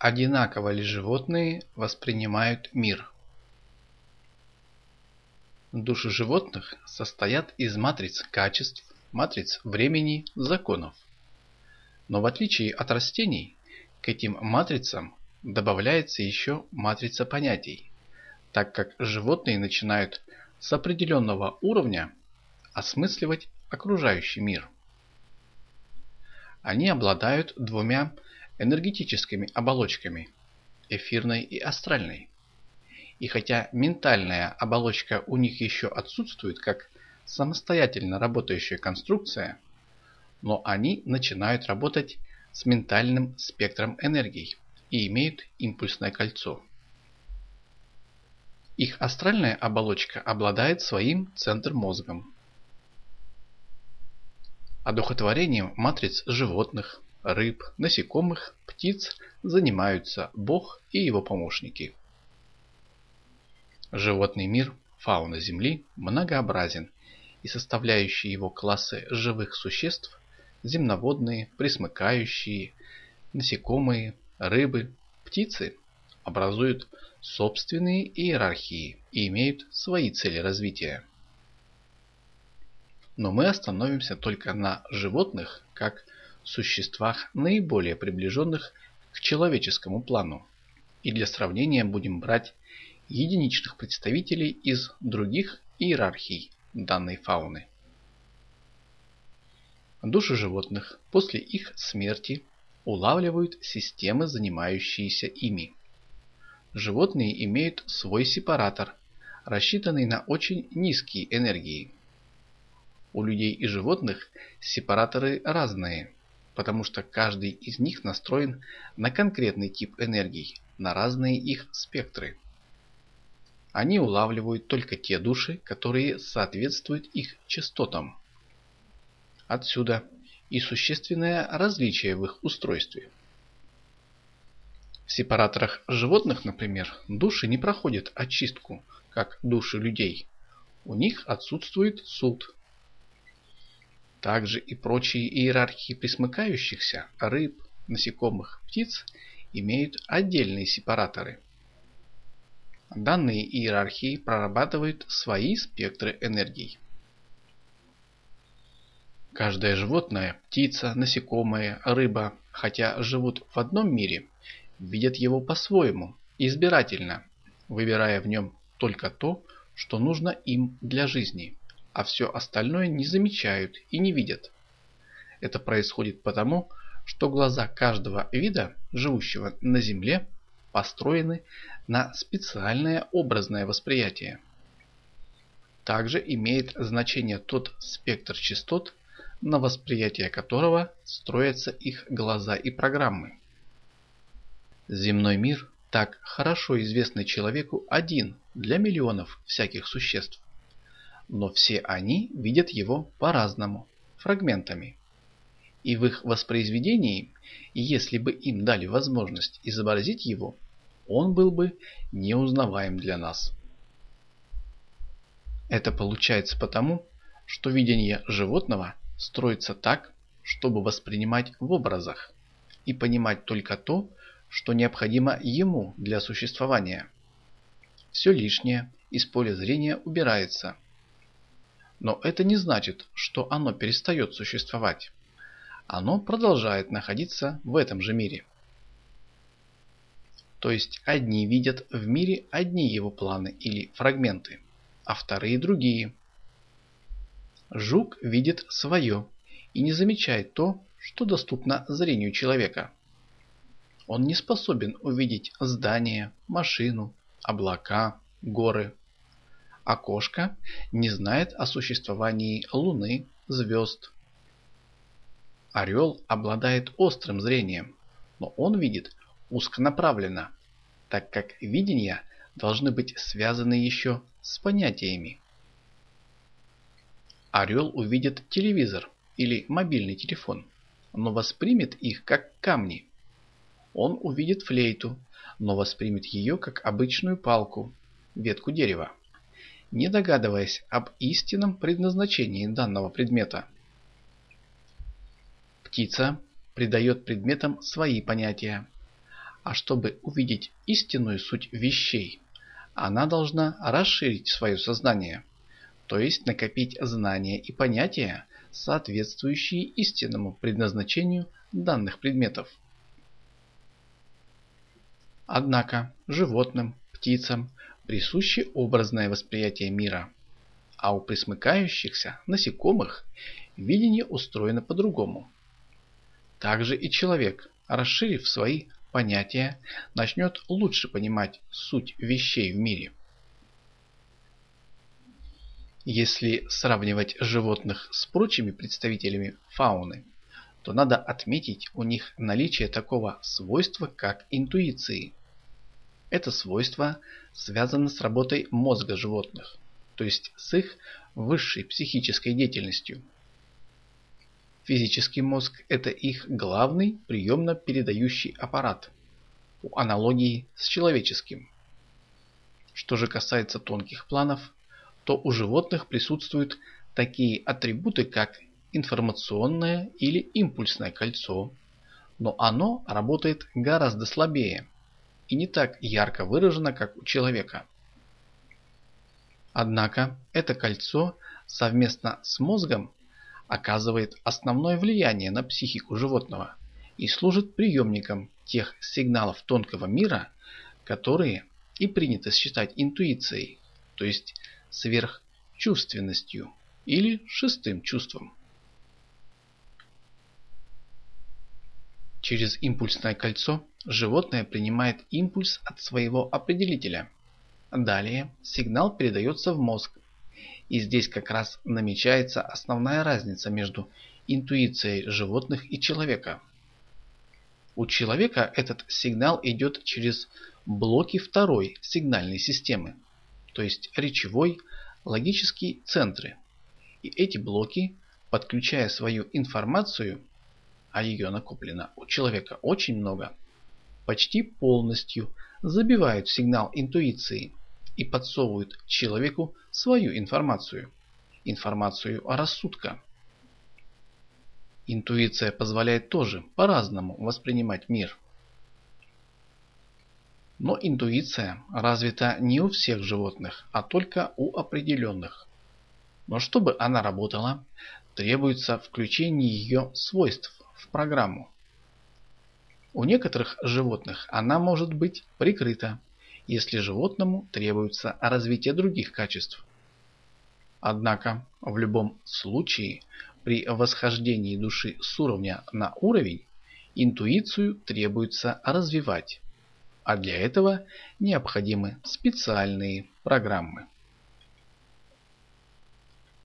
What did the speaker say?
Одинаково ли животные воспринимают мир? Души животных состоят из матриц качеств, матриц времени, законов. Но в отличие от растений, к этим матрицам добавляется еще матрица понятий, так как животные начинают с определенного уровня осмысливать окружающий мир. Они обладают двумя энергетическими оболочками – эфирной и астральной. И хотя ментальная оболочка у них еще отсутствует как самостоятельно работающая конструкция, но они начинают работать с ментальным спектром энергий и имеют импульсное кольцо. Их астральная оболочка обладает своим центр-мозгом. Одухотворением матриц животных, рыб, насекомых, птиц занимаются Бог и его помощники. Животный мир, фауна Земли, многообразен, и составляющие его классы живых существ – земноводные, пресмыкающие, насекомые, рыбы, птицы – образуют собственные иерархии и имеют свои цели развития. Но мы остановимся только на животных как существах, наиболее приближенных к человеческому плану, и для сравнения будем брать единичных представителей из других иерархий данной фауны. Души животных после их смерти улавливают системы, занимающиеся ими. Животные имеют свой сепаратор, рассчитанный на очень низкие энергии. У людей и животных сепараторы разные, потому что каждый из них настроен на конкретный тип энергий, на разные их спектры. Они улавливают только те души, которые соответствуют их частотам. Отсюда и существенное различие в их устройстве. В сепараторах животных, например, души не проходят очистку, как души людей. У них отсутствует суд. Также и прочие иерархии пресмыкающихся, рыб, насекомых, птиц имеют отдельные сепараторы. Данные иерархии прорабатывают свои спектры энергий. Каждое животное, птица, насекомое, рыба, хотя живут в одном мире, видят его по-своему, избирательно, выбирая в нем только то, что нужно им для жизни, а все остальное не замечают и не видят. Это происходит потому, что глаза каждого вида, живущего на Земле, построены на специальное образное восприятие. Также имеет значение тот спектр частот, на восприятие которого строятся их глаза и программы. Земной мир, так хорошо известный человеку, один для миллионов всяких существ. Но все они видят его по-разному, фрагментами. И в их воспроизведении, если бы им дали возможность изобразить его, он был бы неузнаваем для нас. Это получается потому, что видение животного строится так, чтобы воспринимать в образах и понимать только то, что необходимо ему для существования. Все лишнее из поля зрения убирается. Но это не значит, что оно перестает существовать. Оно продолжает находиться в этом же мире. То есть одни видят в мире одни его планы или фрагменты, а вторые другие. Жук видит свое и не замечает то, что доступно зрению человека. Он не способен увидеть здание, машину, облака, горы. А кошка не знает о существовании Луны, звезд. Орел обладает острым зрением, но он видит узконаправленно, так как видения должны быть связаны еще с понятиями. Орел увидит телевизор или мобильный телефон, но воспримет их как камни. Он увидит флейту, но воспримет ее как обычную палку, ветку дерева, не догадываясь об истинном предназначении данного предмета. Птица придает предметам свои понятия, А чтобы увидеть истинную суть вещей, она должна расширить свое сознание, то есть накопить знания и понятия, соответствующие истинному предназначению данных предметов. Однако животным, птицам присуще образное восприятие мира, а у пресмыкающихся насекомых видение устроено по-другому. Также и человек, расширив свои понятия, начнет лучше понимать суть вещей в мире. Если сравнивать животных с прочими представителями фауны, то надо отметить у них наличие такого свойства, как интуиции. Это свойство связано с работой мозга животных, то есть с их высшей психической деятельностью. Физический мозг – это их главный приемно-передающий аппарат, по аналогии с человеческим. Что же касается тонких планов, то у животных присутствуют такие атрибуты, как информационное или импульсное кольцо, но оно работает гораздо слабее и не так ярко выражено, как у человека. Однако это кольцо совместно с мозгом оказывает основное влияние на психику животного и служит приемником тех сигналов тонкого мира, которые и принято считать интуицией, то есть сверхчувственностью или шестым чувством. Через импульсное кольцо животное принимает импульс от своего определителя. Далее сигнал передается в мозг. И здесь как раз намечается основная разница между интуицией животных и человека. У человека этот сигнал идет через блоки второй сигнальной системы, то есть речевой, логические центры. И эти блоки, подключая свою информацию, а ее накоплено у человека очень много, почти полностью забивают сигнал интуиции и подсовывают человеку свою информацию рассудка. Интуиция позволяет тоже по-разному воспринимать мир. Но интуиция развита не у всех животных, а только у определенных. Но чтобы она работала, требуется включение ее свойств в программу. У некоторых животных она может быть прикрыта, если животному требуется развитие других качеств. Однако в любом случае при восхождении души с уровня на уровень интуицию требуется развивать, а для этого необходимы специальные программы.